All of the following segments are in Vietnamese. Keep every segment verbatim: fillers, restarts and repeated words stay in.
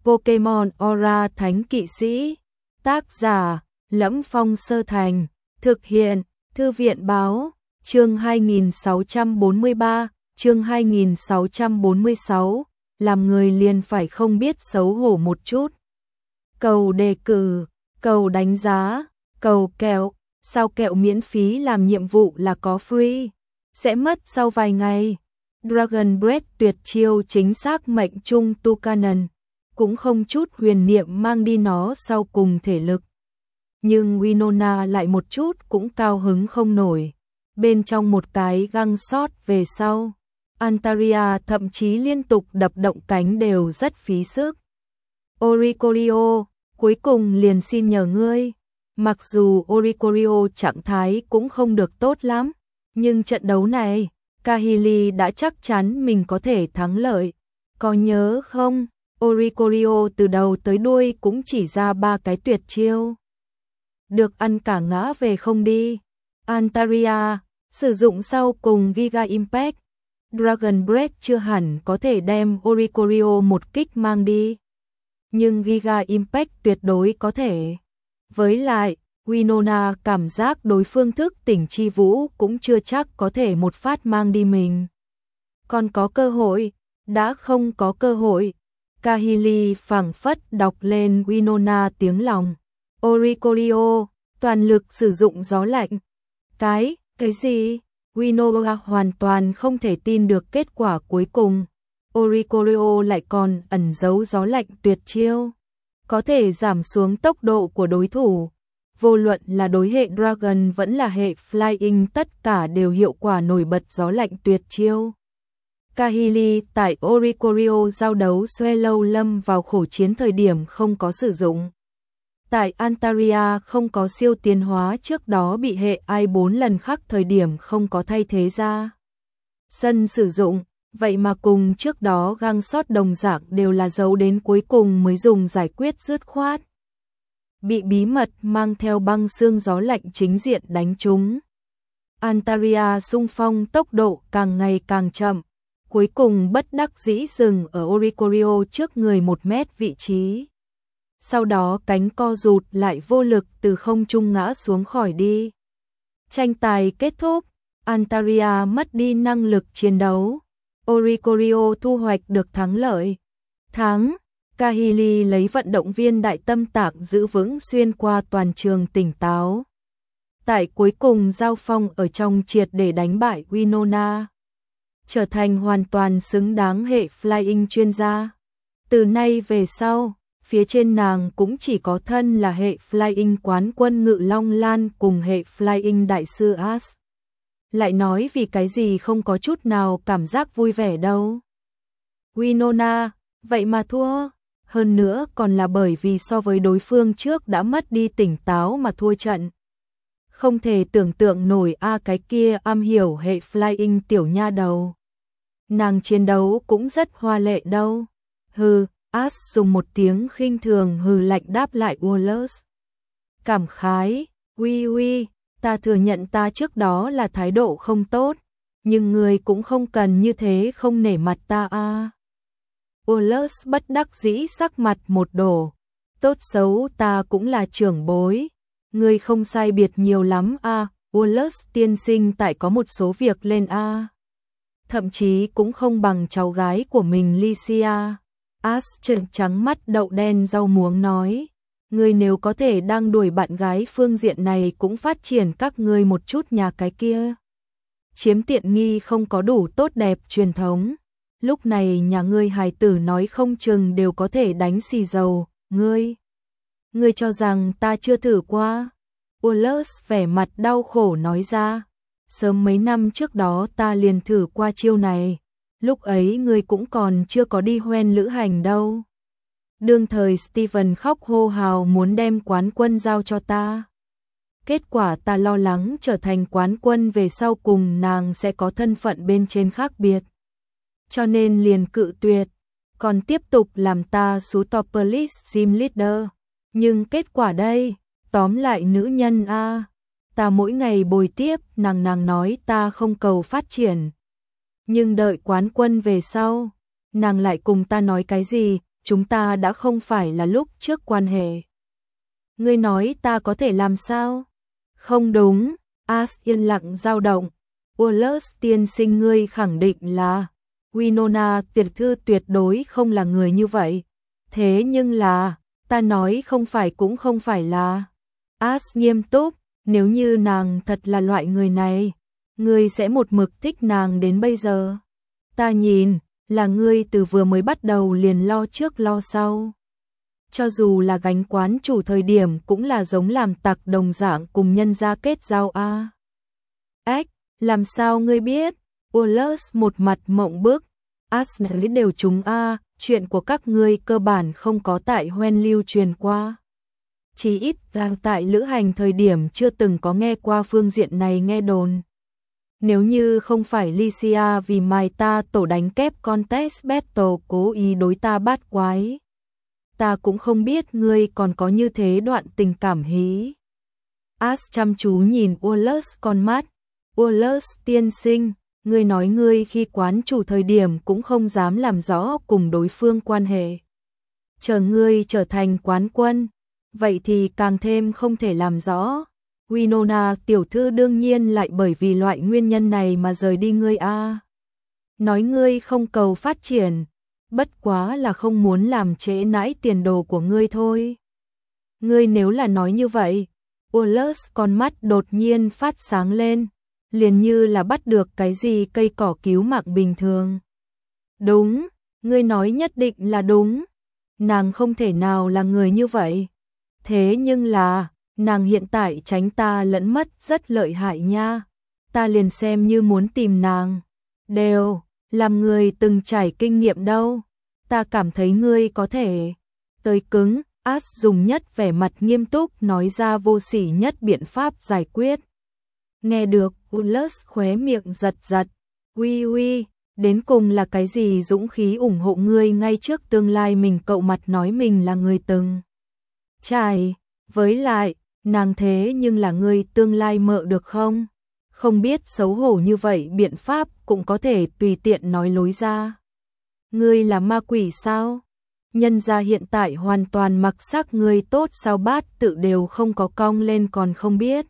Pokemon Aura Thánh Kỵ Sĩ. Tác giả Lẫm Phong Sơ Thành. Thực hiện Thư viện Báo. Chương hai nghìn sáu trăm bốn mươi ba, chương hai nghìn sáu trăm bốn mươi sáu, làm người liền phải không biết xấu hổ một chút. Cầu đề cử, cầu đánh giá, cầu kẹo, sao kẹo miễn phí làm nhiệm vụ là có free, sẽ mất sau vài ngày. Dragon Breath tuyệt chiêu chính xác mệnh trung Tucanon, cũng không chút huyền niệm mang đi nó sau cùng thể lực. Nhưng Winona lại một chút cũng cao hứng không nổi. Bên trong một cái găng sót về sau, Antaria thậm chí liên tục đập động cánh đều rất phí sức. Oricorio, cuối cùng liền xin nhờ ngươi. Mặc dù Oricorio trạng thái cũng không được tốt lắm, nhưng trận đấu này, Kahili đã chắc chắn mình có thể thắng lợi. Có nhớ không, Oricorio từ đầu tới đuôi cũng chỉ ra ba cái tuyệt chiêu. Được ăn cả ngã về không đi. Antaria sử dụng sau cùng Giga Impact. Dragon Breath chưa hẳn có thể đem Oricorio một kích mang đi, nhưng Giga Impact tuyệt đối có thể. Với lại, Winona cảm giác đối phương thức tỉnh chi vũ cũng chưa chắc có thể một phát mang đi mình. Còn có cơ hội, đã không có cơ hội. Kahili phảng phất đọc lên Winona tiếng lòng. Oricorio, toàn lực sử dụng gió lạnh. Cái, cái gì? Winona hoàn toàn không thể tin được kết quả cuối cùng. Oricorio lại còn ẩn giấu gió lạnh tuyệt chiêu, có thể giảm xuống tốc độ của đối thủ. Vô luận là đối hệ Dragon vẫn là hệ Flying, tất cả đều hiệu quả nổi bật gió lạnh tuyệt chiêu. Kahili tại Oricorio giao đấu xoe lâu lâm vào khổ chiến thời điểm không có sử dụng. Tại Antaria không có siêu tiến hóa trước đó bị hệ ai bốn lần khác thời điểm không có thay thế ra sân sử dụng, vậy mà cùng trước đó găng sót đồng dạng đều là giấu đến cuối cùng mới dùng giải quyết dứt khoát. Bị bí mật mang theo băng xương gió lạnh chính diện đánh trúng. Antaria xung phong tốc độ càng ngày càng chậm, cuối cùng bất đắc dĩ dừng ở Oricorio trước người một mét vị trí. Sau đó cánh co rụt lại vô lực từ không trung ngã xuống khỏi đi. Tranh tài kết thúc, Antaria mất đi năng lực chiến đấu. Oricorio thu hoạch được thắng lợi. Thắng, Kahili lấy vận động viên đại tâm tạng giữ vững xuyên qua toàn trường tỉnh táo. Tại cuối cùng giao phong ở trong triệt để đánh bại Winona, trở thành hoàn toàn xứng đáng hệ Flying chuyên gia. Từ nay về sau, phía trên nàng cũng chỉ có thân là hệ Flying quán quân Ngự Long Lan cùng hệ Flying đại sư As. Lại nói vì cái gì không có chút nào cảm giác vui vẻ đâu. Winona, vậy mà thua, hơn nữa còn là bởi vì so với đối phương trước đã mất đi tỉnh táo mà thua trận. Không thể tưởng tượng nổi a cái kia am hiểu hệ Flying tiểu nha đầu. Nàng chiến đấu cũng rất hoa lệ đâu. Hừ, As dùng một tiếng khinh thường hừ lạnh đáp lại Wallace. Cảm khái, uy uy, ta thừa nhận ta trước đó là thái độ không tốt, nhưng người cũng không cần như thế không nể mặt ta a. À. Wallace bất đắc dĩ sắc mặt một đổ. Tốt xấu ta cũng là trưởng bối, người không sai biệt nhiều lắm a. À. Wallace tiên sinh tại có một số việc lên a. À. Thậm chí cũng không bằng cháu gái của mình Lycia. As trợn trắng mắt đậu đen rau muống nói, người nếu có thể đang đuổi bạn gái phương diện này cũng phát triển các ngươi một chút nhà cái kia. Chiếm tiện nghi không có đủ tốt đẹp truyền thống. Lúc này nhà ngươi hài tử nói không chừng đều có thể đánh xì dầu, ngươi. Ngươi cho rằng ta chưa thử qua. Wallace vẻ mặt đau khổ nói ra, sớm mấy năm trước đó ta liền thử qua chiêu này. Lúc ấy ngươi cũng còn chưa có đi hoen lữ hành đâu. Đương thời Steven khóc hô hào muốn đem quán quân giao cho ta. Kết quả ta lo lắng trở thành quán quân về sau cùng nàng sẽ có thân phận bên trên khác biệt. Cho nên liền cự tuyệt, còn tiếp tục làm ta Sutopolis Gym Leader. Nhưng kết quả đây, tóm lại nữ nhân a, ta mỗi ngày bồi tiếp nàng, nàng nói ta không cầu phát triển. Nhưng đợi quán quân về sau, nàng lại cùng ta nói cái gì, chúng ta đã không phải là lúc trước quan hệ. Ngươi nói ta có thể làm sao? Không đúng, As yên lặng dao động. Wallace tiên sinh, ngươi khẳng định là Winona tiểu thư tuyệt đối không là người như vậy. Thế nhưng là, ta nói không phải cũng không phải là. As nghiêm túc, nếu như nàng thật là loại người này, ngươi sẽ một mực thích nàng đến bây giờ. Ta nhìn, là ngươi từ vừa mới bắt đầu liền lo trước lo sau. Cho dù là gánh quán chủ thời điểm cũng là giống làm tặc đồng dạng cùng nhân gia kết giao a. Ếch, làm sao ngươi biết? Wallace một mặt mộng bức. Ashley đều trúng a, chuyện của các ngươi cơ bản không có tại Hoen lưu truyền qua. Chỉ ít rằng tại lữ hành thời điểm chưa từng có nghe qua phương diện này nghe đồn. Nếu như không phải Lycia vì mài ta tổ đánh kép contest battle cố ý đối ta bát quái, ta cũng không biết ngươi còn có như thế đoạn tình cảm hí. As chăm chú nhìn Wallace con mắt. Wallace tiên sinh, ngươi nói ngươi khi quán chủ thời điểm cũng không dám làm rõ cùng đối phương quan hệ. Chờ ngươi trở thành quán quân, vậy thì càng thêm không thể làm rõ. Winona tiểu thư đương nhiên lại bởi vì loại nguyên nhân này mà rời đi ngươi a. Nói ngươi không cầu phát triển, bất quá là không muốn làm trễ nãi tiền đồ của ngươi thôi. Ngươi nếu là nói như vậy, Wallace con mắt đột nhiên phát sáng lên, liền như là bắt được cái gì cây cỏ cứu mạng bình thường. Đúng, ngươi nói nhất định là đúng. Nàng không thể nào là người như vậy. Thế nhưng là, nàng hiện tại tránh ta lẫn mất rất lợi hại nha. Ta liền xem như muốn tìm nàng. Đều, làm người từng trải kinh nghiệm đâu. Ta cảm thấy ngươi có thể. Tới cứng, As dùng nhất vẻ mặt nghiêm túc nói ra vô sỉ nhất biện pháp giải quyết. Nghe được, Wallace khóe miệng giật giật. Uy uy, đến cùng là cái gì dũng khí ủng hộ ngươi ngay trước tương lai mình cậu mặt nói mình là người từng trải. Với lại, nàng thế nhưng là ngươi tương lai mợ được không? Không biết xấu hổ như vậy biện pháp cũng có thể tùy tiện nói lối ra. Ngươi là ma quỷ sao? Nhân gia hiện tại hoàn toàn mặc sắc ngươi tốt sao bát tự đều không có cong lên còn không biết.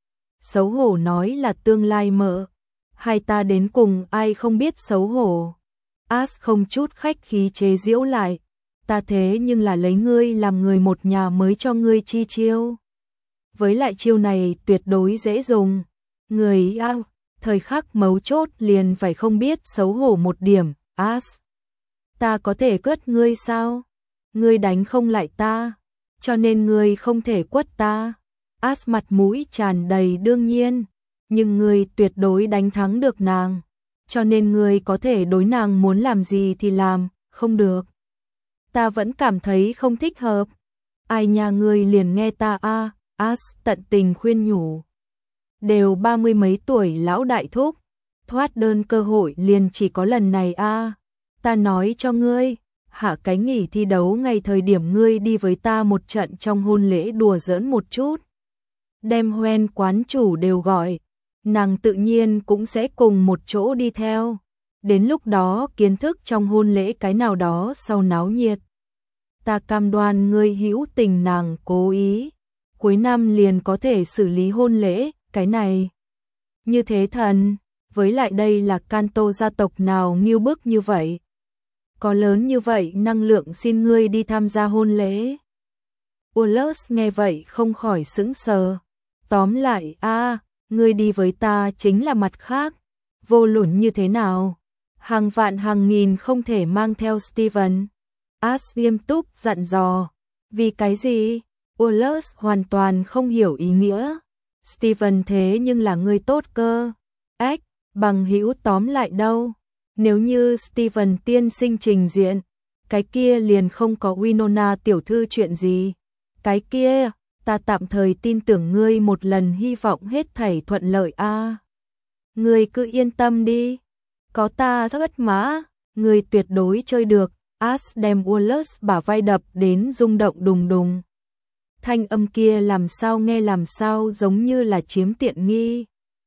Xấu hổ nói là tương lai mợ. Hai ta đến cùng ai không biết xấu hổ. As không chút khách khí chế giễu lại. Ta thế nhưng là lấy ngươi làm người một nhà mới cho ngươi chi chiêu. Với lại chiêu này tuyệt đối dễ dùng. Người ao, thời khắc mấu chốt liền phải không biết xấu hổ một điểm. As, ta có thể quất ngươi sao? Ngươi đánh không lại ta, cho nên ngươi không thể quất ta. As mặt mũi tràn đầy đương nhiên, nhưng ngươi tuyệt đối đánh thắng được nàng, cho nên ngươi có thể đối nàng muốn làm gì thì làm, không được. Ta vẫn cảm thấy không thích hợp. Ai nhà ngươi liền nghe ta a. As tận tình khuyên nhủ. Đều ba mươi mấy tuổi lão đại thúc, thoát đơn cơ hội liền chỉ có lần này a. Ta nói cho ngươi, hạ cái nghỉ thi đấu ngày thời điểm ngươi đi với ta một trận trong hôn lễ đùa giỡn một chút. Đem Hoen quán chủ đều gọi, nàng tự nhiên cũng sẽ cùng một chỗ đi theo. Đến lúc đó kiến thức trong hôn lễ cái nào đó sau náo nhiệt. Ta cam đoan ngươi hữu tình nàng cố ý. Cuối năm liền có thể xử lý hôn lễ, cái này. Như thế thần, với lại đây là Canto gia tộc nào nghiêu bức như vậy. Có lớn như vậy năng lượng xin ngươi đi tham gia hôn lễ. Wallace nghe vậy không khỏi sững sờ. Tóm lại, a, ngươi đi với ta chính là mặt khác. Vô luận như thế nào? Hàng vạn hàng nghìn không thể mang theo Steven. As nghiêm túc dặn dò. Vì cái gì? Wallace hoàn toàn không hiểu ý nghĩa. Steven thế nhưng là người tốt cơ. Ếch, bằng hữu tóm lại đâu. Nếu như Steven tiên sinh trình diện, cái kia liền không có Winona tiểu thư chuyện gì. Cái kia, ta tạm thời tin tưởng ngươi một lần hy vọng hết thảy thuận lợi a. Ngươi cứ yên tâm đi. Có ta thất mã, ngươi tuyệt đối chơi được. As đem Wallace bả vai đập đến rung động đùng đùng. Thanh âm kia làm sao nghe làm sao giống như là chiếm tiện nghi.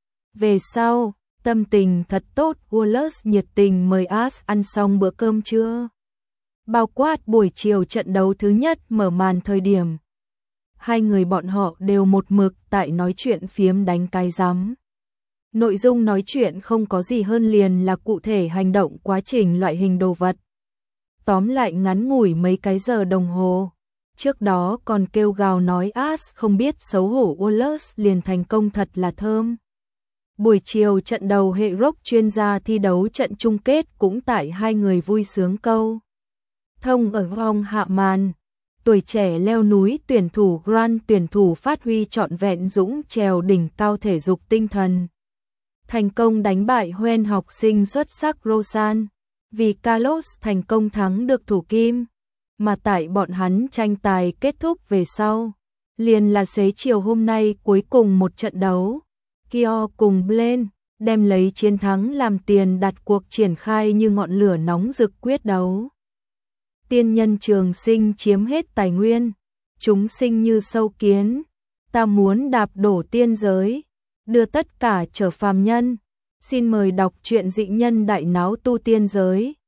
Về sau, tâm tình thật tốt, Wallace nhiệt tình mời As ăn xong bữa cơm trưa. bao quát buổi chiều trận đấu thứ nhất mở màn thời điểm. Hai người bọn họ đều một mực tại nói chuyện phiếm đánh cái rắm. Nội dung nói chuyện không có gì hơn liền là cụ thể hành động quá trình loại hình đồ vật. Tóm lại ngắn ngủi mấy cái giờ đồng hồ. Trước đó còn kêu gào nói As không biết xấu hổ Wallace liền thành công thật là thơm. Buổi chiều trận đầu hệ rock chuyên gia thi đấu trận chung kết cũng tại hai người vui sướng câu thông ở vòng hạ màn. Tuổi trẻ leo núi tuyển thủ Grand tuyển thủ phát huy trọn vẹn dũng trèo đỉnh cao thể dục tinh thần. Thành công đánh bại Huen học sinh xuất sắc Rosan, vì Carlos thành công thắng được thủ kim, mà tại bọn hắn tranh tài kết thúc về sau. Liền là xế chiều hôm nay cuối cùng một trận đấu, Kyo cùng Blaine đem lấy chiến thắng làm tiền đặt cuộc triển khai như ngọn lửa nóng rực quyết đấu. Tiên nhân trường sinh chiếm hết tài nguyên, chúng sinh như sâu kiến, ta muốn đạp đổ tiên giới, đưa tất cả trở phàm nhân. Xin mời đọc truyện Dị nhân đại náo tu tiên giới.